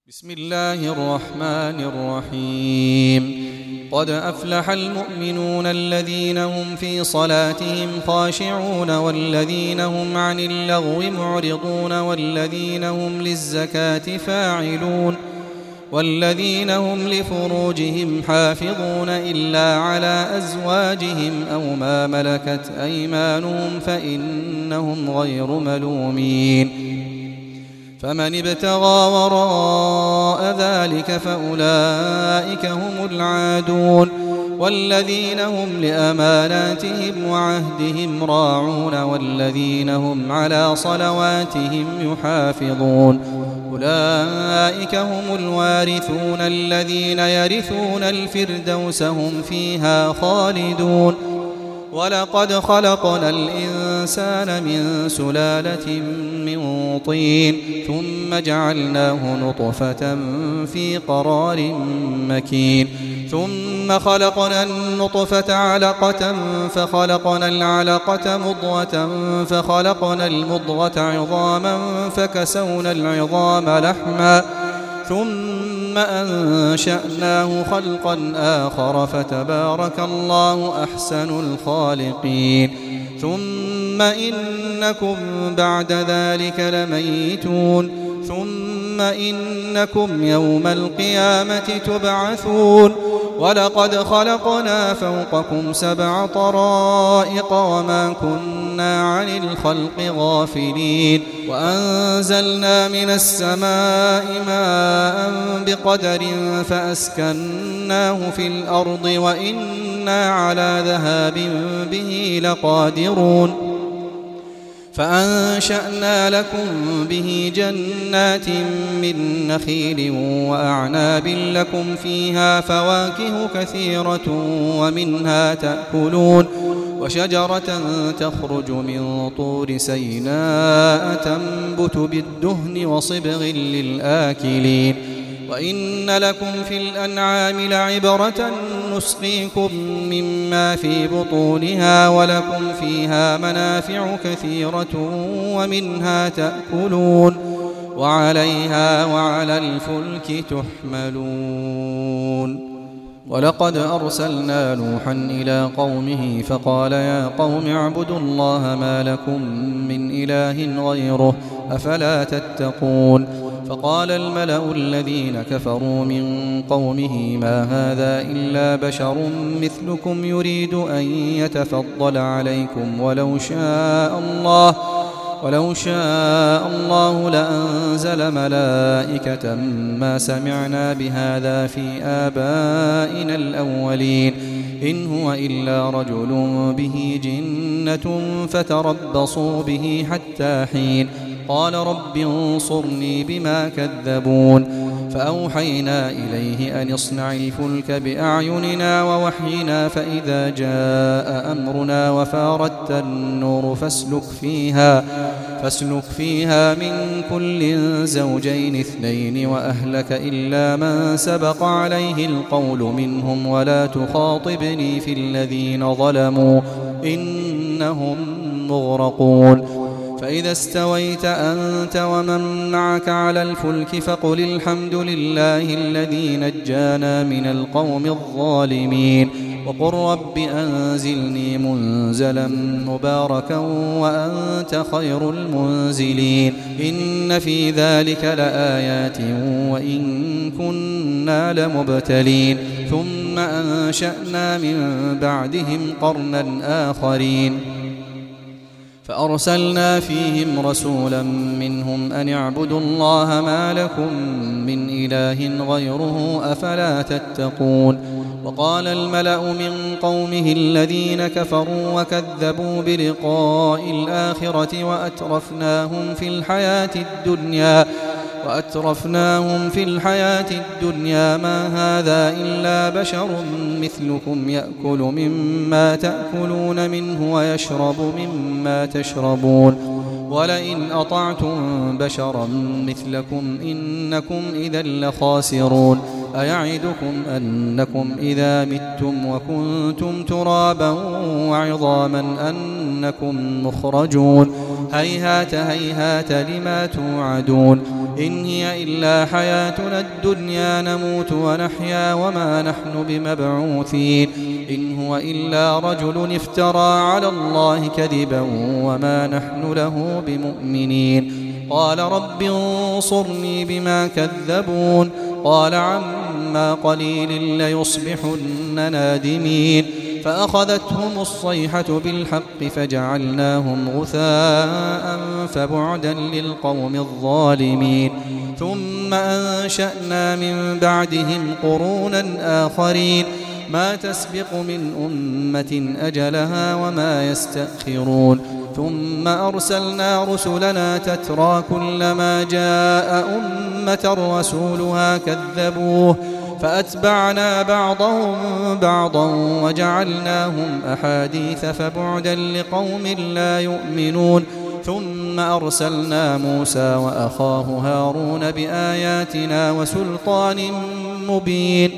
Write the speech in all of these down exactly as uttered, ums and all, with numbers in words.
بسم الله الرحمن الرحيم قد أفلح المؤمنون الذين هم في صلاتهم خاشعون والذين هم عن اللغو معرضون والذين هم للزكاة فاعلون والذين هم لفروجهم حافظون إلا على أزواجهم أو ما ملكت أيمانهم فإنهم غير ملومين فمن ابتغى وراء ذلك فأولئك هم العادون والذين هم لأماناتهم وعهدهم راعون والذين هم على صلواتهم يحافظون أولئك هم الوارثون الذين يرثون الفردوس هم فيها خالدون ولقد خلقنا الإنسان من سلالة من طين ثم جعلناه نطفة في قرار مكين ثم خلقنا النطفة علقة فخلقنا العلقة مضغة فخلقنا المضغة عظاما فكسونا العظام لحما ثم أنشأناه خلقا آخر فتبارك الله أحسن الخالقين ثم إنكم بعد ذلك لميتون ثم إنكم يوم القيامة تبعثون ولقد خلقنا فوقكم سبع طرائق وما كنا عن الخلق غافلين وأنزلنا من السماء ماء بقدر فأسكناه في الأرض وإنا على ذهاب به لقادرون فأنشأنا لكم به جنات من نخيل وأعناب لكم فيها فواكه كثيرة ومنها تأكلون وشجرة تخرج من طور سيناء تنبت بالدهن وصبغ للآكلين وإن لكم في الأنعام لعبرة نسقيكم مما في بطونها ولكم فيها منافع كثيرة ومنها تأكلون وعليها وعلى الفلك تحملون ولقد أرسلنا نوحا إلى قومه فقال يا قوم اعبدوا الله ما لكم من إله غيره أفلا تتقون فقال الملأ الذين كفروا من قومه ما هذا إلا بشر مثلكم يريد أن يتفضل عليكم ولو شاء الله ولو شاء الله لأنزل ملائكة ما سمعنا بهذا في آبائنا الأولين إن هو إلا رجل به جنة فتربصوا به حتى حين قال رب انصرني بما كذبون فأوحينا إليه أن اصنع الفلك بأعيننا ووحينا فإذا جاء أمرنا وفاردت النور فاسلك فيها فاسلك فيها من كل زوجين اثنين وأهلك إلا من سبق عليه القول منهم ولا تخاطبني في الذين ظلموا إنهم مغرقون فإذا استويت أنت ومن معك على الفلك فقل الحمد لله الذي نجانا من القوم الظالمين وقل رب أنزلني منزلا مباركا وأنت خير المنزلين إن في ذلك لآيات وإن كنا لمبتلين ثم أنشأنا من بعدهم قرنا آخرين فأرسلنا فيهم رسولا منهم أن اعبدوا الله ما لكم من إله غيره أفلا تتقون وقال الملأ من قومه الذين كفروا وكذبوا بلقاء الآخرة وأترفناهم في الحياة الدنيا وأترفناهم في الحياة الدنيا ما هذا إلا بشر مثلكم يأكل مما تأكلون منه ويشرب مما تشربون ولئن أطعتم بشرا مثلكم إنكم إذا لخاسرون أيعدكم أنكم إذا متم وكنتم ترابا وعظاما أنكم مخرجون هيهات هيهات لما توعدون إن هي إلا حياتنا الدنيا نموت ونحيا وما نحن بمبعوثين إن هو إلا رجل افترى على الله كذبا وما نحن له بمؤمنين قال رب انصرني بما كذبون قال عما قليل ليصبحن نادمين فأخذتهم الصيحة بالحق فجعلناهم غثاء فبعدا للقوم الظالمين ثم أنشأنا من بعدهم قرونا آخرين ما تسبق من أمة أجلها وما يستأخرون ثم أرسلنا رسلنا تترى كلما جاء أمة رسولها كذبوه فأتبعنا بعضهم بعضا وجعلناهم أحاديث فبعدا لقوم لا يؤمنون ثم أرسلنا موسى وأخاه هارون بآياتنا وسلطان مبين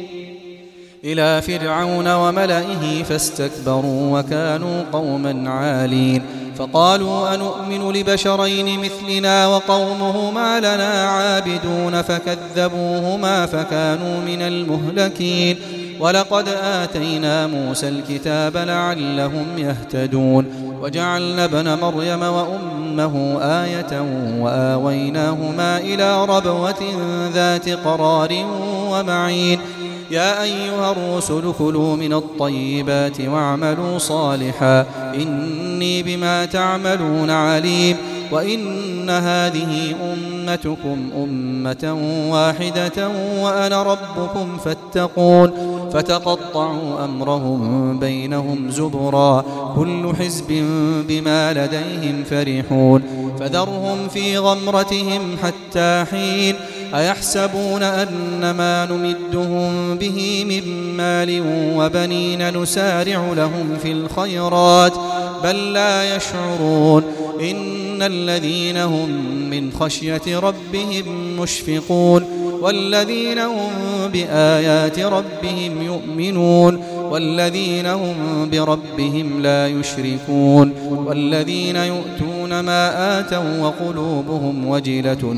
إلى فرعون وملئه فاستكبروا وكانوا قوما عالين فقالوا أنؤمن لبشرين مثلنا وقومهما لنا عابدون فكذبوهما فكانوا من المهلكين ولقد آتينا موسى الكتاب لعلهم يهتدون وجعلنا ابن مريم وأمه آية وآويناهما إلى ربوة ذات قرار ومعين يا أيها الرسل كلوا من الطيبات واعملوا صالحا إني بما تعملون عليم وإن هذه أمتكم أمة واحدة وأنا ربكم فاتقون فتقطعوا أمرهم بينهم زبرا كل حزب بما لديهم فرحون فذرهم في غمرتهم حتى حين أيحسبون أن ما نمدهم به من مال وبنين نسارع لهم في الخيرات بل لا يشعرون إن الذين هم من خشية ربهم مشفقون والذين هم بآيات ربهم يؤمنون والذين هم بربهم لا يشركون والذين يؤتون ما آتوا وقلوبهم وجلة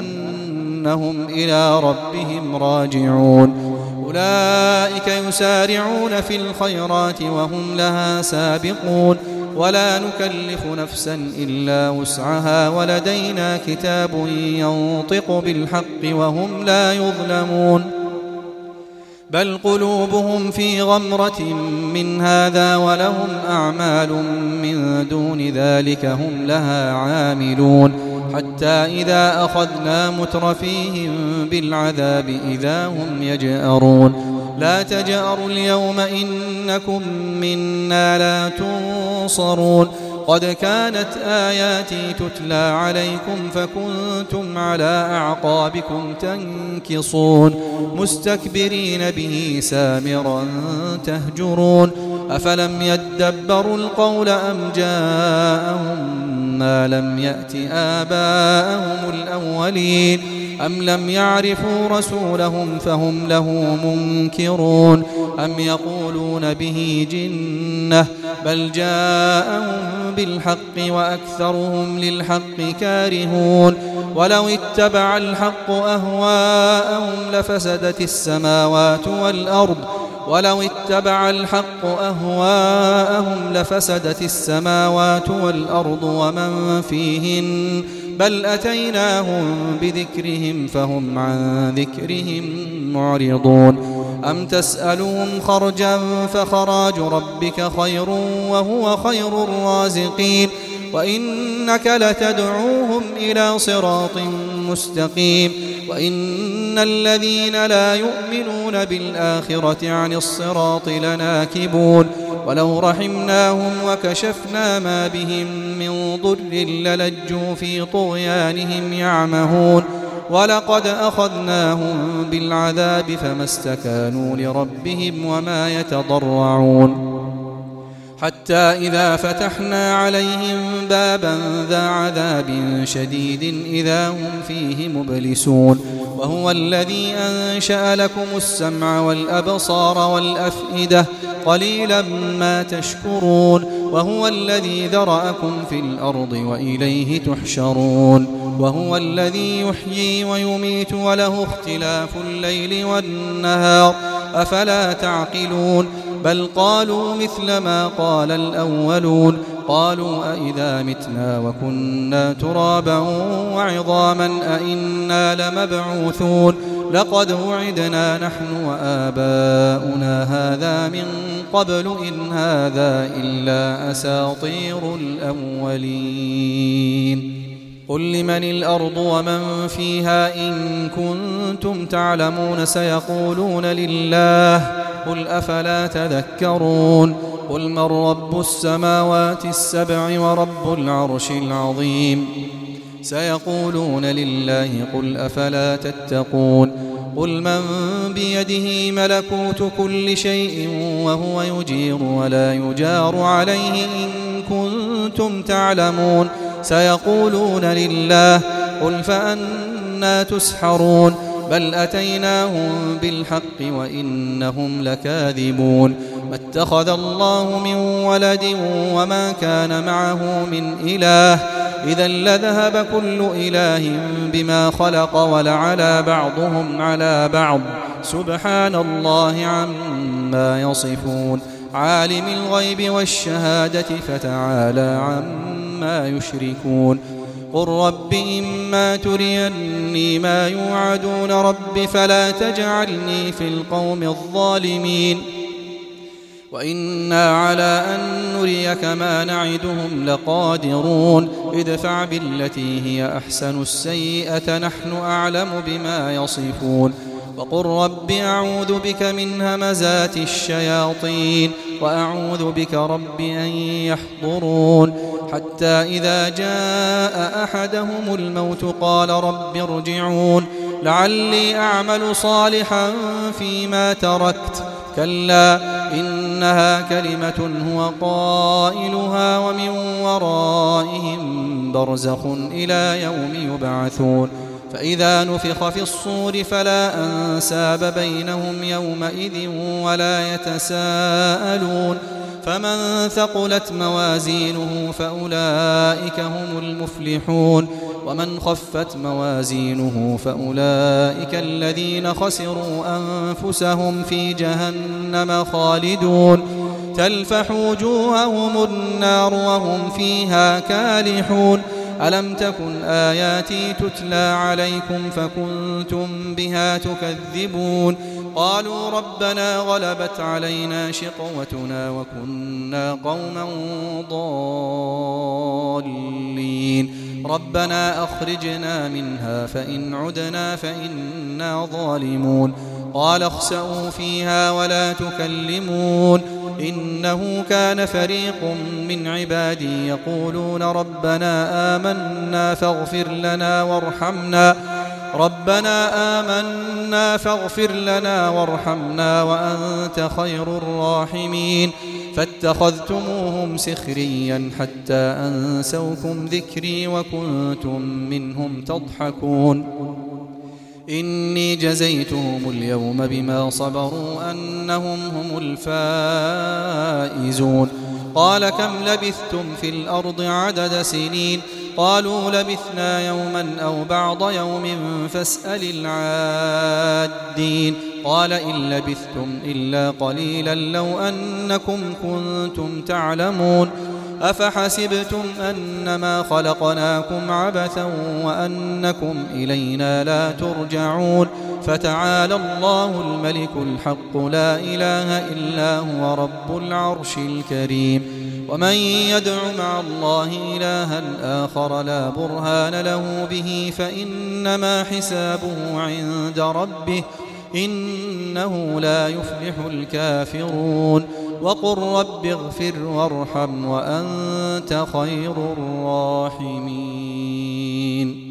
أنهم إلى ربهم راجعون أولئك يسارعون في الخيرات وهم لها سابقون ولا نكلف نفسا إلا وسعها ولدينا كتاب ينطق بالحق وهم لا يظلمون بل قلوبهم في غمرة من هذا ولهم أعمال من دون ذلك هم لها عاملون حتى إذا أخذنا مترفيهم بالعذاب إذا هم يجأرون لا تجأروا اليوم إنكم منا لا تنصرون قد كانت آياتي تتلى عليكم فكنتم على أعقابكم تنكصون مستكبرين به سامرا تهجرون أفلم يدبروا القول أم جاءهم ما لم يأت آباءهم الأولين أم لم يعرفوا رسولهم فهم له منكرون أم يقولون به جنة بل جاءهم بالحق وأكثرهم للحق كارهون ولو اتبع الحق أهواءهم لفسدت السماوات والأرض ولو اتبع الحق أهواءهم لفسدت السماوات والأرض ومن فيهن بل أتيناهم بذكرهم فهم عن ذكرهم معرضون أم تسألهم خرجا فخراج ربك خير وهو خير الرازقين وإنك لتدعوهم إلى صراط مستقيم وإن الذين لا يؤمنون بالآخرة عن الصراط لناكبون ولو رحمناهم وكشفنا ما بهم من ضر للجوا في طغيانهم يعمهون ولقد أخذناهم بالعذاب فما استكانوا لربهم وما يتضرعون حتى إذا فتحنا عليهم بابا ذا عذاب شديد إذا هم فيه مبلسون وهو الذي أنشأ لكم السمع والأبصار والأفئدة قليلا ما تشكرون وهو الذي ذرأكم في الأرض وإليه تحشرون وهو الذي يحيي ويميت وله اختلاف الليل والنهار أفلا تعقلون بل قالوا مثل ما قال الأولون قالوا أئذا متنا وكنا ترابا وعظاما أئنا لمبعوثون لقد وعدنا نحن وآباؤنا هذا من قبل إن هذا إلا أساطير الأولين قل لمن الأرض ومن فيها إن كنتم تعلمون سيقولون لله قل أفلا تذكرون قل من رب السماوات السبع ورب العرش العظيم سيقولون لله قل أفلا تتقون قل من بيده ملكوت كل شيء وهو يجير ولا يجار عليه إن كنتم تعلمون سيقولون لله قل فأنا تسحرون بل أتيناهم بالحق وإنهم لكاذبون ما اتخذ الله من ولد وما كان معه من إله إذا لذهب كل إله بما خلق ولعلى بعضهم على بعض سبحان الله عما يصفون عالم الغيب والشهادة فتعالى عما يشركون قل رب إما تريني ما يوعدون رب فلا تجعلني في القوم الظالمين وإنا على أن نريك ما نعدهم لقادرون ادفع بالتي هي أحسن السيئة نحن أعلم بما يصفون وقل رب أعوذ بك من همزات الشياطين وأعوذ بك رب أن يحضرون حتى إذا جاء أحدهم الموت قال رب ارجعون لعلي أعمل صالحا فيما تركت كلا إنها كلمة هو قائلها ومن ورائهم برزخ إلى يوم يبعثون فإذا نفخ في الصور فلا أنساب بينهم يومئذ ولا يتساءلون فمن ثقلت موازينه فأولئك هم المفلحون ومن خفت موازينه فأولئك الذين خسروا أنفسهم في جهنم خالدون تلفح وجوههم النار وهم فيها كالحون ألم تكن آياتي تتلى عليكم فكنتم بها تكذبون قالوا ربنا غلبت علينا شقوتنا وكنا قوما ضالين ربنا أخرجنا منها فإن عدنا فإنا ظالمون قال اخسئوا فيها ولا تكلمون إنه كان فريق من عبادي يقولون ربنا آمنا فاغفر لنا وارحمنا ربنا آمنا فاغفر لنا وارحمنا وأنت خير الراحمين فاتخذتموهم سخريا حتى أنسوكم ذكري وكنتم منهم تضحكون إني جزيتهم اليوم بما صبروا أنهم هم الفائزون قال كم لبثتم في الأرض عدد سنين قالوا لبثنا يوما أو بعض يوم فاسأل العادين قال إن لبثتم إلا قليلا لو أنكم كنتم تعلمون أفحسبتم أنما خلقناكم عبثا وأنكم إلينا لا ترجعون فتعالى الله الملك الحق لا إله إلا هو رب العرش الكريم ومن يدع مع الله إلها آخر لا برهان له به فإنما حسابه عند ربه إنه لا يفلح الكافرون وقل رب اغفر وارحم وأنت خير الراحمين